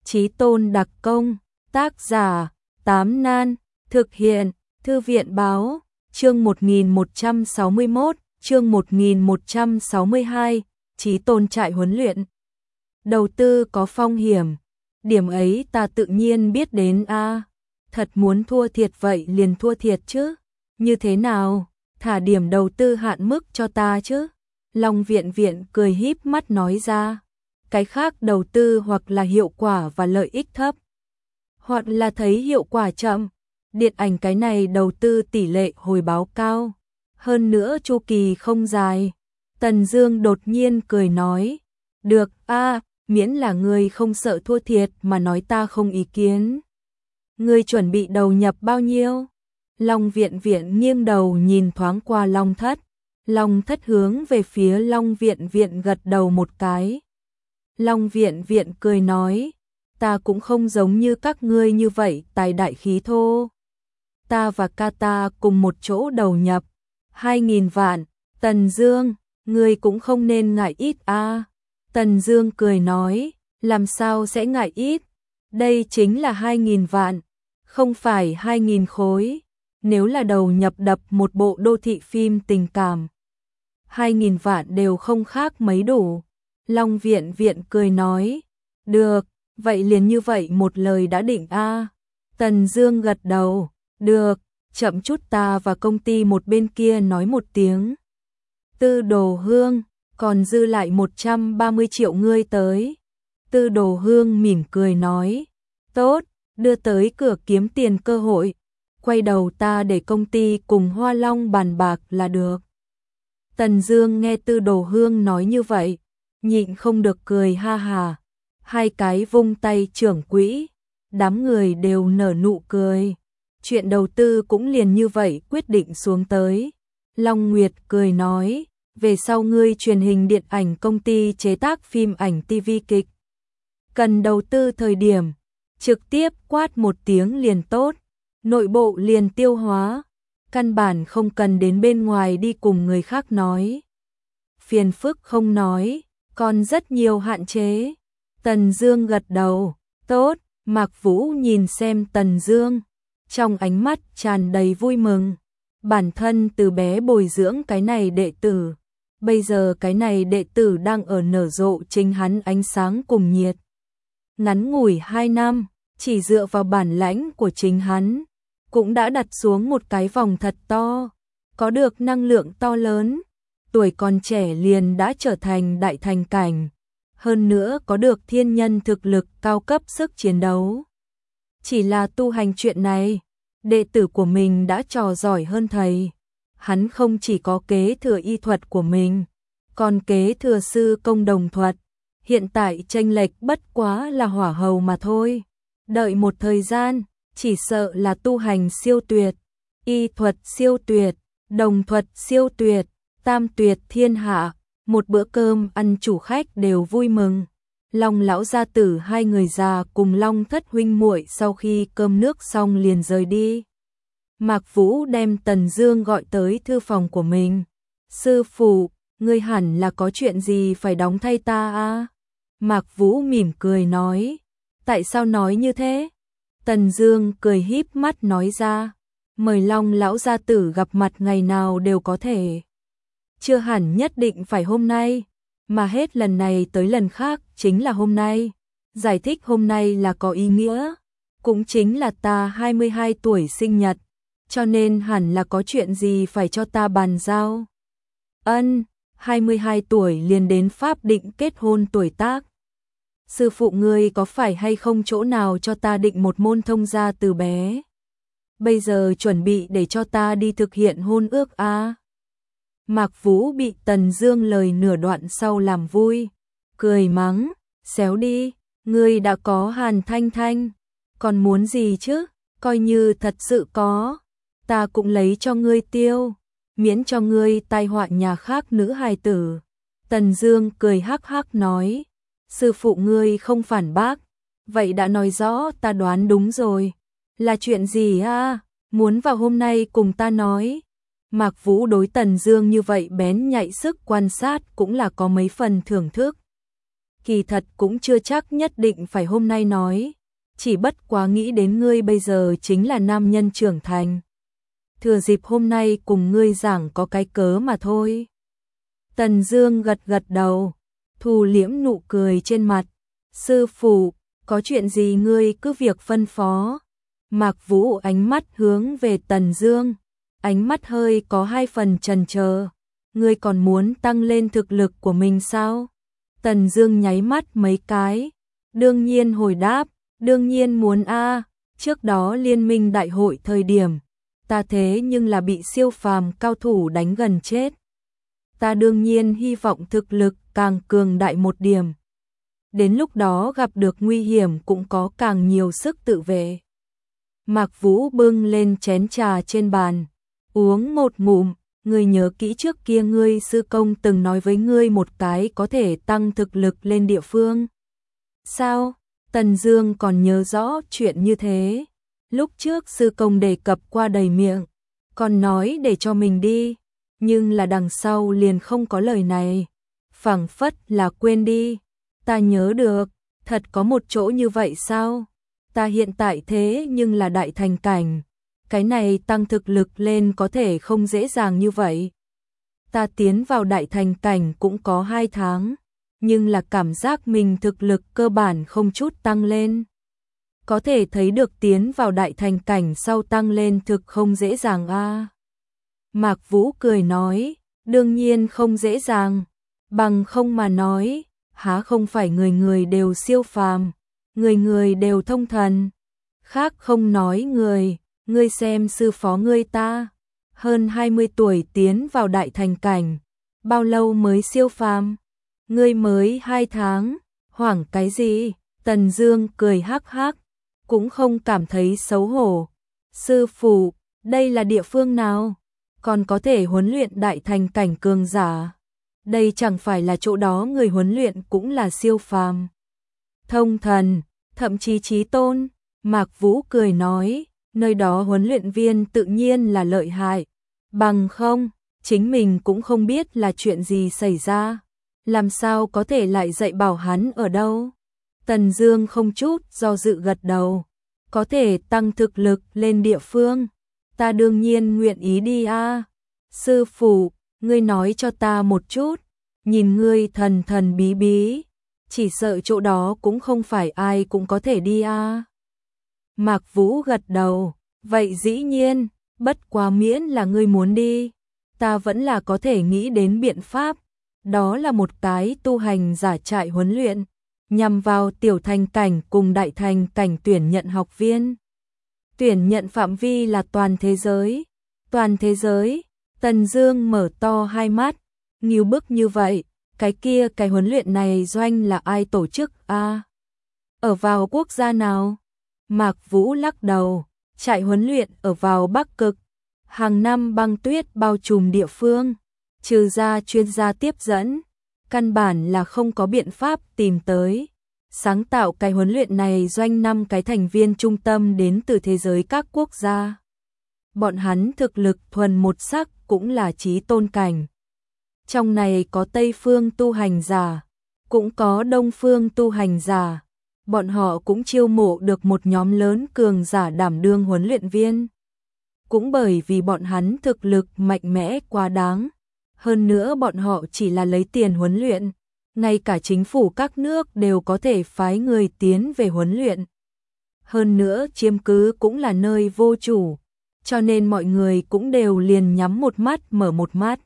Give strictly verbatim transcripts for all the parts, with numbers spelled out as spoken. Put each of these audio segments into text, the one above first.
Chí Tôn đặc công, tác giả, Tám Nan, thực hiện, Thư viện báo, chương một nghìn một trăm sáu mươi mốt, chương một nghìn một trăm sáu mươi hai, Chí Tôn trại huấn luyện. Đầu tư có phong hiểm, điểm ấy ta tự nhiên biết đến a. À. Thật muốn thua thiệt vậy liền thua thiệt chứ. Như thế nào, thả điểm đầu tư hạn mức cho ta chứ. Long Viện Viện cười híp mắt nói ra. Cái khác đầu tư hoặc là hiệu quả và lợi ích thấp, hoặc là thấy hiệu quả chậm. Điện ảnh cái này đầu tư tỷ lệ hồi báo cao, hơn nữa chu kỳ không dài. Tần Dương đột nhiên cười nói, được a, à, miễn là ngươi không sợ thua thiệt mà nói ta không ý kiến. Ngươi chuẩn bị đầu nhập bao nhiêu? Long Viện Viện nghiêng đầu nhìn thoáng qua Long Thất. Long Thất hướng về phía Long Viện Viện gật đầu một cái. Long Viện Viện cười nói, ta cũng không giống như các ngươi như vậy tài đại khí thô. Ta và ca ta cùng một chỗ đầu nhập hai nghìn vạn. Tần Dương, ngươi cũng không nên ngại ít a. À. Tần Dương cười nói, làm sao sẽ ngại ít? Đây chính là hai nghìn vạn, không phải hai nghìn khối. Nếu là đầu nhập đập một bộ đô thị phim tình cảm, hai nghìn vạn đều không khác mấy đủ. Long Viện Viện cười nói, được, vậy liền như vậy một lời đã định a. À. Tần Dương gật đầu, được, chậm chút ta và công ty một bên kia nói một tiếng. Tư Đồ Hương, còn dư lại một trăm ba mươi triệu ngươi tới. Tư Đồ Hương mỉm cười nói, tốt, đưa tới cửa kiếm tiền cơ hội. Quay đầu ta để công ty cùng Hoa Long bàn bạc là được. Tần Dương nghe Tư Đồ Hương nói như vậy, nhịn không được cười ha hà. Hai cái vung tay trưởng quỹ, đám người đều nở nụ cười. Chuyện đầu tư cũng liền như vậy quyết định xuống tới. Long Nguyệt cười nói, về sau ngươi truyền hình điện ảnh công ty chế tác phim ảnh ti vi kịch. Cần đầu tư thời điểm, trực tiếp quát một tiếng liền tốt, nội bộ liền tiêu hóa, căn bản không cần đến bên ngoài đi cùng người khác nói. Phiền phức không nói, còn rất nhiều hạn chế. Tần Dương gật đầu, tốt. Mạc Vũ nhìn xem Tần Dương, trong ánh mắt tràn đầy vui mừng. Bản thân từ bé bồi dưỡng cái này đệ tử, bây giờ cái này đệ tử đang ở nở rộ chính hắn ánh sáng cùng nhiệt. Ngắn ngủi hai năm, chỉ dựa vào bản lãnh của chính hắn, cũng đã đặt xuống một cái vòng thật to, có được năng lượng to lớn, tuổi còn trẻ liền đã trở thành đại thành cảnh, hơn nữa có được thiên nhân thực lực cao cấp sức chiến đấu. Chỉ là tu hành chuyện này, đệ tử của mình đã trò giỏi hơn thầy. Hắn không chỉ có kế thừa y thuật của mình, còn kế thừa sư công đồng thuật. Hiện tại chênh lệch bất quá là hỏa hầu mà thôi. Đợi một thời gian, chỉ sợ là tu hành siêu tuyệt, y thuật siêu tuyệt, đồng thuật siêu tuyệt, tam tuyệt thiên hạ. Một bữa cơm ăn chủ khách đều vui mừng. Long lão gia tử hai người già cùng Long Thất huynh muội sau khi cơm nước xong liền rời đi. Mạc Vũ đem Tần Dương gọi tới thư phòng của mình. Sư phụ, ngươi hẳn là có chuyện gì phải đóng thay ta à? Mạc Vũ mỉm cười nói. Tại sao nói như thế? Tần Dương cười híp mắt nói ra. Mời Long lão gia tử gặp mặt ngày nào đều có thể. Chưa hẳn nhất định phải hôm nay, mà hết lần này tới lần khác chính là hôm nay. Giải thích hôm nay là có ý nghĩa, cũng chính là ta hai mươi hai tuổi sinh nhật, cho nên hẳn là có chuyện gì phải cho ta bàn giao. Ân, hai mươi hai tuổi liền đến pháp định kết hôn tuổi tác. Sư phụ ngươi có phải hay không chỗ nào cho ta định một môn thông gia từ bé? Bây giờ chuẩn bị để cho ta đi thực hiện hôn ước à? Mạc Vũ bị Tần Dương lời nửa đoạn sau làm vui, cười mắng, xéo đi, ngươi đã có Hàn Thanh Thanh, còn muốn gì chứ, coi như thật sự có, ta cũng lấy cho ngươi tiêu, miễn cho ngươi tai họa nhà khác nữ hài tử. Tần Dương cười hắc hắc nói, sư phụ ngươi không phản bác, vậy đã nói rõ ta đoán đúng rồi, là chuyện gì à, muốn vào hôm nay cùng ta nói. Mạc Vũ đối Tần Dương như vậy bén nhạy sức quan sát cũng là có mấy phần thưởng thức. kỳ thật cũng chưa chắc nhất định phải hôm nay nói, chỉ bất quá nghĩ đến ngươi bây giờ chính là nam nhân trưởng thành. Thừa dịp hôm nay cùng ngươi giảng có cái cớ mà thôi. Tần Dương gật gật đầu, thu liễm nụ cười trên mặt. Sư phụ, có chuyện gì ngươi cứ việc phân phó. Mạc Vũ ánh mắt hướng về Tần Dương, ánh mắt hơi có hai phần chần chờ. Ngươi còn muốn tăng lên thực lực của mình sao? Tần Dương nháy mắt mấy cái, đương nhiên hồi đáp, đương nhiên muốn a, trước đó liên minh đại hội thời điểm, ta thế nhưng là bị siêu phàm cao thủ đánh gần chết. Ta đương nhiên hy vọng thực lực càng cường đại một điểm. Đến lúc đó gặp được nguy hiểm cũng có càng nhiều sức tự vệ. Mạc Vũ bưng lên chén trà trên bàn, uống một ngụm. Ngươi nhớ kỹ trước kia ngươi sư công từng nói với ngươi một cái có thể tăng thực lực lên địa phương. Sao? Tần Dương còn nhớ rõ chuyện như thế. Lúc trước sư công đề cập qua đầy miệng, còn nói để cho mình đi, nhưng là đằng sau liền không có lời này. Phảng phất là quên đi. Ta nhớ được, thật có một chỗ như vậy sao? Ta hiện tại thế nhưng là đại thành cảnh. Cái này tăng thực lực lên có thể không dễ dàng như vậy. Ta tiến vào đại thành cảnh cũng có hai tháng, nhưng là cảm giác mình thực lực cơ bản không chút tăng lên. Có thể thấy được tiến vào đại thành cảnh sau tăng lên thực không dễ dàng a. À. Mạc Vũ cười nói, đương nhiên không dễ dàng, bằng không mà nói, há không phải người người đều siêu phàm, người người đều thông thần. Khác không nói người. Ngươi xem sư phó ngươi ta, hơn hai mươi tuổi tiến vào đại thành cảnh, bao lâu mới siêu phàm? Ngươi mới hai tháng, hoảng cái gì? Tần Dương cười hắc hắc, cũng không cảm thấy xấu hổ. Sư phụ, đây là địa phương nào? Còn có thể huấn luyện đại thành cảnh cường giả? Đây chẳng phải là chỗ đó người huấn luyện cũng là siêu phàm, thông thần, thậm chí chí tôn? Mạc Vũ cười nói. Nơi đó huấn luyện viên tự nhiên là lợi hại, bằng không, chính mình cũng không biết là chuyện gì xảy ra, làm sao có thể lại dạy bảo hắn ở đâu. Tần Dương không chút do dự gật đầu, có thể tăng thực lực lên địa phương, ta đương nhiên nguyện ý đi a. À. Sư phụ, ngươi nói cho ta một chút, nhìn ngươi thần thần bí bí, chỉ sợ chỗ đó cũng không phải ai cũng có thể đi a. À. Mạc Vũ gật đầu, vậy dĩ nhiên, bất quá miễn là ngươi muốn đi, ta vẫn là có thể nghĩ đến biện pháp, đó là một cái tu hành giả trại huấn luyện, nhằm vào tiểu thành cảnh cùng đại thành cảnh tuyển nhận học viên. Tuyển nhận phạm vi là toàn thế giới, toàn thế giới. Tần Dương mở to hai mắt, ngưu bức như vậy, cái kia cái huấn luyện này doanh là ai tổ chức a? À? Ở vào quốc gia nào? Mạc Vũ lắc đầu, trại huấn luyện ở vào Bắc Cực, hàng năm băng tuyết bao trùm địa phương, trừ ra chuyên gia tiếp dẫn, căn bản là không có biện pháp tìm tới. Sáng tạo cái huấn luyện này doanh năm cái thành viên trung tâm đến từ thế giới các quốc gia. Bọn hắn thực lực thuần một sắc cũng là chí tôn cảnh. Trong này có Tây phương tu hành giả, cũng có Đông phương tu hành giả. Bọn họ cũng chiêu mộ được một nhóm lớn cường giả đảm đương huấn luyện viên. Cũng bởi vì bọn hắn thực lực mạnh mẽ quá đáng. Hơn nữa bọn họ chỉ là lấy tiền huấn luyện. Ngay cả chính phủ các nước đều có thể phái người tiến về huấn luyện. Hơn nữa chiếm cứ cũng là nơi vô chủ. Cho nên mọi người cũng đều liền nhắm một mắt mở một mắt.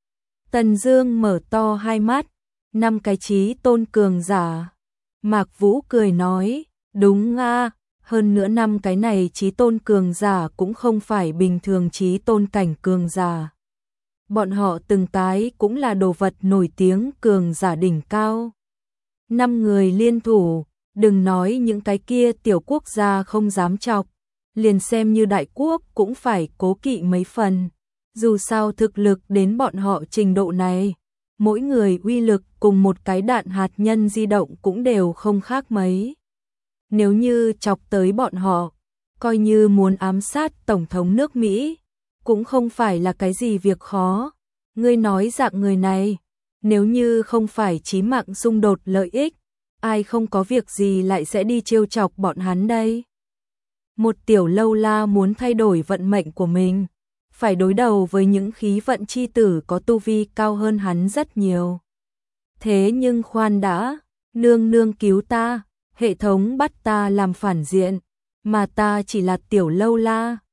Tần Dương mở to hai mắt. Năm cái chí tôn cường giả. Mạc Vũ cười nói, đúng a, à, hơn nữa năm cái này chí tôn cường giả cũng không phải bình thường chí tôn cảnh cường giả. Bọn họ từng cái cũng là đồ vật nổi tiếng cường giả đỉnh cao. Năm người liên thủ, đừng nói những cái kia tiểu quốc gia không dám chọc, liền xem như đại quốc cũng phải cố kỵ mấy phần. Dù sao thực lực đến bọn họ trình độ này, mỗi người uy lực cùng một cái đạn hạt nhân di động cũng đều không khác mấy. Nếu như chọc tới bọn họ, coi như muốn ám sát Tổng thống nước Mỹ, cũng không phải là cái gì việc khó. Ngươi nói dạng người này, nếu như không phải chí mạng xung đột lợi ích, ai không có việc gì lại sẽ đi trêu chọc bọn hắn đây? Một tiểu lâu la muốn thay đổi vận mệnh của mình, phải đối đầu với những khí vận chi tử có tu vi cao hơn hắn rất nhiều. Thế nhưng khoan đã, nương nương cứu ta, hệ thống bắt ta làm phản diện, mà ta chỉ là tiểu lâu la,